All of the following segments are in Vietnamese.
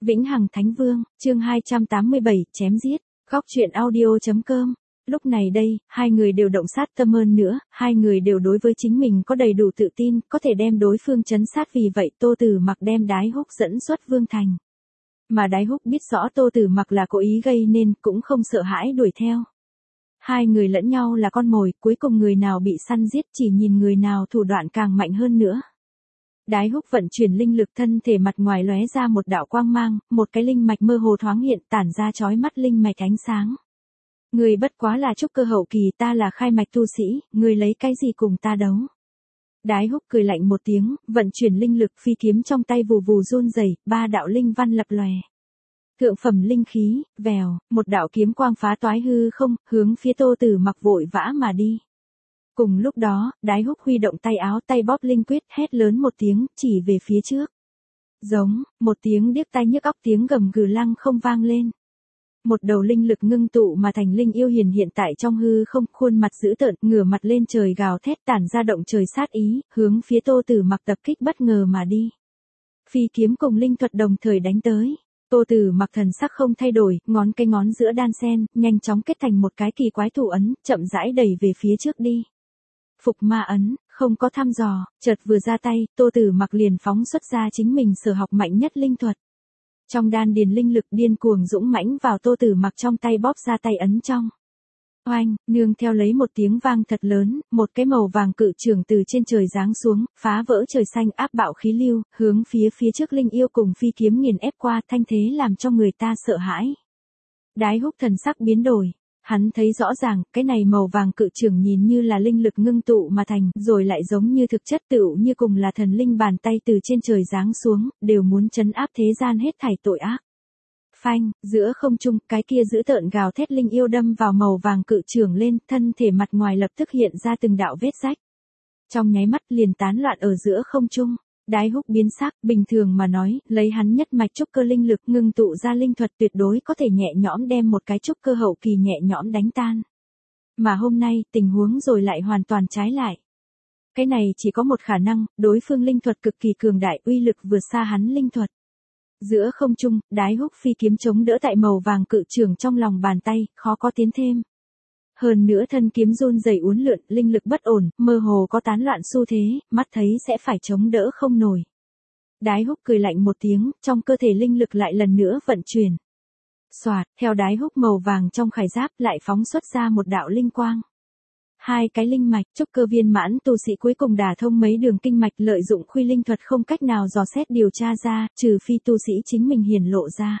Vĩnh Hằng Thánh Vương, chương 287, chém giết, góc truyện audio.com. Lúc này đây, hai người đều động sát tâm hơn nữa, hai người đều đối với chính mình có đầy đủ tự tin, có thể đem đối phương trấn sát, vì vậy Tô Tử Mặc đem Đái Húc dẫn xuất Vương Thành. Mà Đái Húc biết rõ Tô Tử Mặc là cố ý gây nên, cũng không sợ hãi đuổi theo. Hai người lẫn nhau là con mồi, cuối cùng người nào bị săn giết chỉ nhìn người nào thủ đoạn càng mạnh hơn nữa. Đái Húc vận chuyển linh lực, thân thể mặt ngoài lóe ra một đạo quang mang, một cái linh mạch mơ hồ thoáng hiện, tản ra chói mắt linh mạch ánh sáng. Người bất quá là trúc cơ hậu kỳ, ta là khai mạch tu sĩ, người lấy cái gì cùng ta đấu? Đái Húc cười lạnh một tiếng, vận chuyển linh lực, phi kiếm trong tay vù vù run rẩy, ba đạo linh văn lập lòe. Thượng phẩm linh khí, vèo, một đạo kiếm quang phá toái hư không, hướng phía Tô Tử Mặc vội vã mà đi. Cùng lúc đó, Đái Húc huy động tay áo, tay bóp linh quyết, hét lớn một tiếng, chỉ về phía trước. Giống, một tiếng điếc tai nhức óc, tiếng gầm gừ lăng không vang lên. Một đầu linh lực ngưng tụ mà thành linh yêu hiển hiện tại trong hư không, khuôn mặt dữ tợn, ngửa mặt lên trời gào thét, tản ra động trời sát ý, hướng phía Tô Tử Mặc tập kích bất ngờ mà đi. Phi kiếm cùng linh thuật đồng thời đánh tới. Tô Tử Mặc thần sắc không thay đổi, ngón cái ngón giữa đan sen, nhanh chóng kết thành một cái kỳ quái thủ ấn, chậm rãi đẩy về phía trước đi. Phục ma ấn, không có thăm dò, chợt vừa ra tay, Tô Tử Mặc liền phóng xuất ra chính mình sở học mạnh nhất linh thuật. Trong đan điền linh lực điên cuồng dũng mãnh vào Tô Tử Mặc trong tay, bóp ra tay ấn trong. Oanh, nương theo lấy một tiếng vang thật lớn, một cái màu vàng cự trường từ trên trời giáng xuống, phá vỡ trời xanh, áp bạo khí lưu, hướng phía trước linh yêu cùng phi kiếm nghiền ép qua, thanh thế làm cho người ta sợ hãi. Đái Húc thần sắc biến đổi. Hắn thấy rõ ràng, cái này màu vàng cự trường nhìn như là linh lực ngưng tụ mà thành, rồi lại giống như thực chất tựu như cùng là thần linh bàn tay từ trên trời giáng xuống, đều muốn trấn áp thế gian hết thảy tội ác. Phanh, giữa không trung, cái kia dữ tợn gào thét linh yêu đâm vào màu vàng cự trường lên, thân thể mặt ngoài lập tức hiện ra từng đạo vết rách. Trong nháy mắt liền tán loạn ở giữa không trung. Đái Húc biến sắc, bình thường mà nói, lấy hắn nhất mạch trúc cơ linh lực ngưng tụ ra linh thuật, tuyệt đối có thể nhẹ nhõm đem một cái trúc cơ hậu kỳ nhẹ nhõm đánh tan. Mà hôm nay, tình huống rồi lại hoàn toàn trái lại. Cái này chỉ có một khả năng, đối phương linh thuật cực kỳ cường đại, uy lực vượt xa hắn linh thuật. Giữa không trung, Đái Húc phi kiếm chống đỡ tại màu vàng cự trường trong lòng bàn tay, khó có tiến thêm. Hơn nữa thân kiếm run rẩy uốn lượn, linh lực bất ổn, mơ hồ có tán loạn xu thế, mắt thấy sẽ phải chống đỡ không nổi. Đái Húc cười lạnh một tiếng, trong cơ thể linh lực lại lần nữa vận chuyển. Xoạt, theo Đái Húc màu vàng trong khải giáp lại phóng xuất ra một đạo linh quang. Hai cái linh mạch, trúc cơ viên mãn tu sĩ cuối cùng đả thông mấy đường kinh mạch, lợi dụng khuy linh thuật không cách nào dò xét điều tra ra, trừ phi tu sĩ chính mình hiển lộ ra.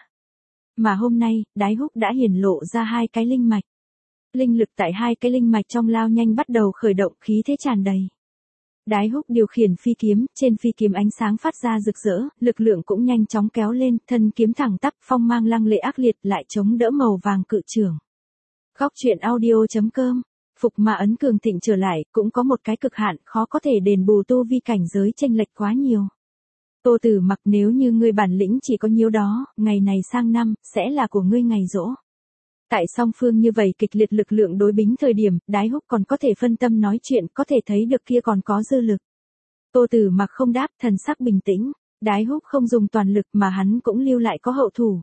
Mà hôm nay, Đái Húc đã hiển lộ ra hai cái linh mạch. Linh lực tại hai cái linh mạch trong lao nhanh bắt đầu khởi động, khí thế tràn đầy. Đái Húc điều khiển phi kiếm, trên phi kiếm ánh sáng phát ra rực rỡ, lực lượng cũng nhanh chóng kéo lên, thân kiếm thẳng tắp, phong mang lăng lệ ác liệt, lại chống đỡ màu vàng cự trường. Góc truyện audio.com. Phục ma ấn cường thịnh trở lại, cũng có một cái cực hạn, khó có thể đền bù tu vi cảnh giới chênh lệch quá nhiều. Tô Tử Mặc, nếu như ngươi bản lĩnh chỉ có nhiêu đó, ngày này sang năm, sẽ là của ngươi ngày giỗ. Tại song phương như vậy kịch liệt lực lượng đối bính thời điểm, Đái Húc còn có thể phân tâm nói chuyện, có thể thấy được kia còn có dư lực. Tô Tử Mặc không đáp, thần sắc bình tĩnh. Đái Húc không dùng toàn lực mà hắn cũng lưu lại có hậu thủ.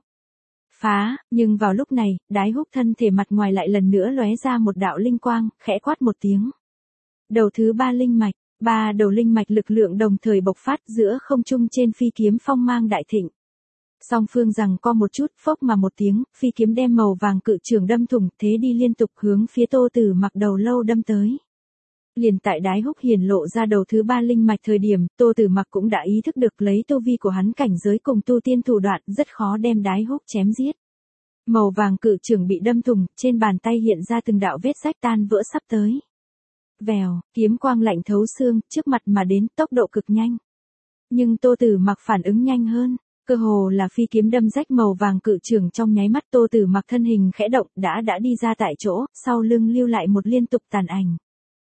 Phá, nhưng vào lúc này, Đái Húc thân thể mặt ngoài lại lần nữa lóe ra một đạo linh quang, khẽ quát một tiếng. Đầu thứ ba linh mạch, ba đầu linh mạch lực lượng đồng thời bộc phát giữa không trung, trên phi kiếm phong mang đại thịnh. Song phương rằng co một chút, phốc mà một tiếng, phi kiếm đem màu vàng cự trường đâm thủng, thế đi liên tục hướng phía Tô Tử Mặc đầu lâu đâm tới. Liền tại Đái Húc hiển lộ ra đầu thứ ba linh mạch thời điểm, Tô Tử Mặc cũng đã ý thức được lấy tu vi của hắn cảnh giới cùng tu tiên thủ đoạn, rất khó đem Đái Húc chém giết. Màu vàng cự trường bị đâm thủng, trên bàn tay hiện ra từng đạo vết rách tan vỡ sắp tới. Vèo, kiếm quang lạnh thấu xương, trước mặt mà đến, tốc độ cực nhanh. Nhưng Tô Tử Mặc phản ứng nhanh hơn. Cơ hồ là phi kiếm đâm rách màu vàng cự trường trong nháy mắt, Tô Tử Mặc thân hình khẽ động, đã đi ra tại chỗ, sau lưng lưu lại một liên tục tàn ảnh.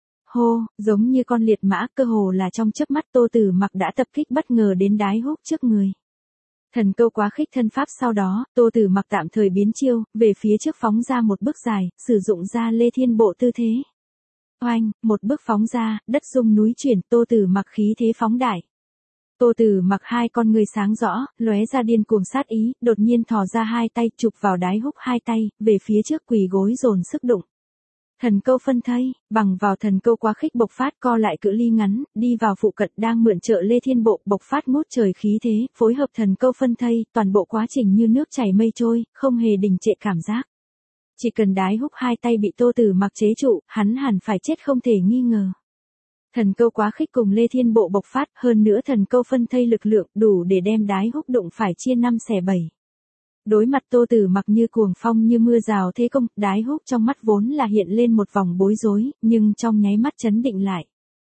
Hô, giống như con liệt mã, cơ hồ là trong chớp mắt Tô Tử Mặc đã tập kích bất ngờ đến Đái Húc trước người. Thần câu quá khích thân pháp, sau đó, Tô Tử Mặc tạm thời biến chiêu, về phía trước phóng ra một bước dài, sử dụng ra Lê Thiên Bộ tư thế. Oanh, một bước phóng ra, đất rung núi chuyển, Tô Tử Mặc khí thế phóng đại. Tô Tử Mặc hai con người sáng rõ, lóe ra điên cuồng sát ý, đột nhiên thò ra hai tay chụp vào Đái Húc hai tay, về phía trước quỳ gối dồn sức đụng. Thần câu phân thây, bằng vào thần câu quá khích bộc phát co lại cự ly ngắn, đi vào phụ cận đang mượn trợ Lê Thiên Bộ bộc phát ngút trời khí thế, phối hợp thần câu phân thây, toàn bộ quá trình như nước chảy mây trôi, không hề đình trệ cảm giác. Chỉ cần Đái Húc hai tay bị Tô Tử Mặc chế trụ, hắn hẳn phải chết không thể nghi ngờ. Thần câu quá khích cùng Lê Thiên Bộ bộc phát, hơn nữa thần câu phân thây lực lượng đủ để đem Đái Húc đụng phải chia 5 xẻ 7. Đối mặt Tô Tử Mặc như cuồng phong như mưa rào thế công, Đái Húc trong mắt vốn là hiện lên một vòng bối rối, nhưng trong nháy mắt chấn định lại.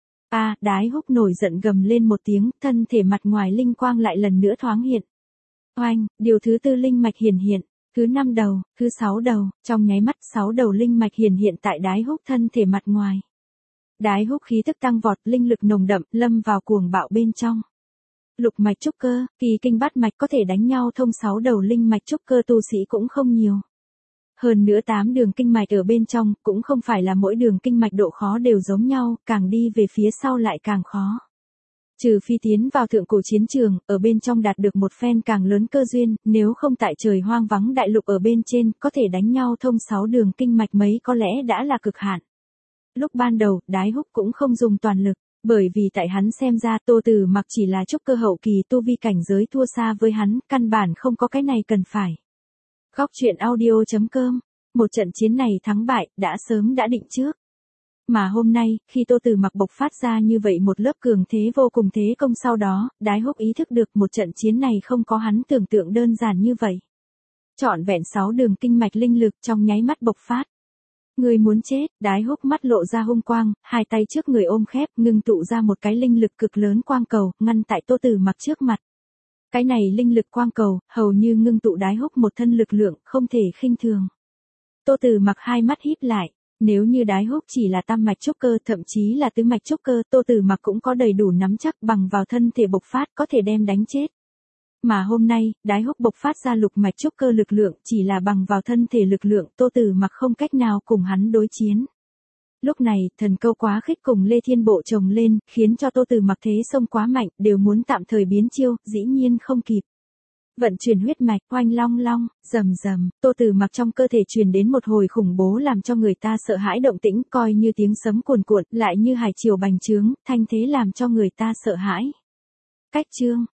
Đái Húc nổi giận gầm lên một tiếng, thân thể mặt ngoài linh quang lại lần nữa thoáng hiện. Oanh, điều thứ 4 linh mạch hiển hiện, thứ 5 đầu, thứ 6 đầu, trong nháy mắt 6 đầu linh mạch hiển hiện tại Đái Húc thân thể mặt ngoài. Đái Húc khí tức tăng vọt, linh lực nồng đậm, lâm vào cuồng bạo bên trong. Lục mạch trúc cơ, kỳ kinh bát mạch có thể đánh nhau thông 6 đầu linh mạch trúc cơ tu sĩ cũng không nhiều. Hơn nữa 8 đường kinh mạch ở bên trong, cũng không phải là mỗi đường kinh mạch độ khó đều giống nhau, càng đi về phía sau lại càng khó. Trừ phi tiến vào thượng cổ chiến trường, ở bên trong đạt được một phen càng lớn cơ duyên, nếu không tại trời hoang vắng đại lục ở bên trên, có thể đánh nhau thông 6 đường kinh mạch mấy có lẽ đã là cực hạn. Lúc ban đầu, Đái Húc cũng không dùng toàn lực, bởi vì tại hắn xem ra Tô Tử Mặc chỉ là trúc cơ hậu kỳ tu vi cảnh giới thua xa với hắn, căn bản không có cái này cần phải. Góc truyện audio.com, một trận chiến này thắng bại, đã sớm đã định trước. Mà hôm nay, khi Tô Tử Mặc bộc phát ra như vậy một lớp cường thế vô cùng thế công sau đó, Đái Húc ý thức được một trận chiến này không có hắn tưởng tượng đơn giản như vậy. Trọn vẹn 6 đường kinh mạch linh lực trong nháy mắt bộc phát. Người muốn chết, Đái Húc mắt lộ ra hung quang, hai tay trước người ôm khép, ngưng tụ ra một cái linh lực cực lớn quang cầu, ngăn tại Tô Tử Mặc trước mặt. Cái này linh lực quang cầu, hầu như ngưng tụ Đái Húc một thân lực lượng, không thể khinh thường. Tô Tử Mặc hai mắt híp lại, nếu như Đái Húc chỉ là tam mạch trúc cơ, thậm chí là tứ mạch trúc cơ, Tô Tử Mặc cũng có đầy đủ nắm chắc bằng vào thân thể bộc phát có thể đem đánh chết. Mà hôm nay, Đái Húc bộc phát ra lục mạch trúc cơ lực lượng, chỉ là bằng vào thân thể lực lượng, Tô Tử Mặc không cách nào cùng hắn đối chiến. Lúc này, thần câu quá khích cùng Lê Thiên Bộ chồng lên, khiến cho Tô Tử Mặc thế xông quá mạnh, đều muốn tạm thời biến chiêu, dĩ nhiên không kịp. Vận chuyển huyết mạch, oanh long long, rầm rầm, Tô Tử Mặc trong cơ thể truyền đến một hồi khủng bố làm cho người ta sợ hãi động tĩnh, coi như tiếng sấm cuồn cuộn, lại như hải triều bành trướng, thanh thế làm cho người ta sợ hãi. Cách chương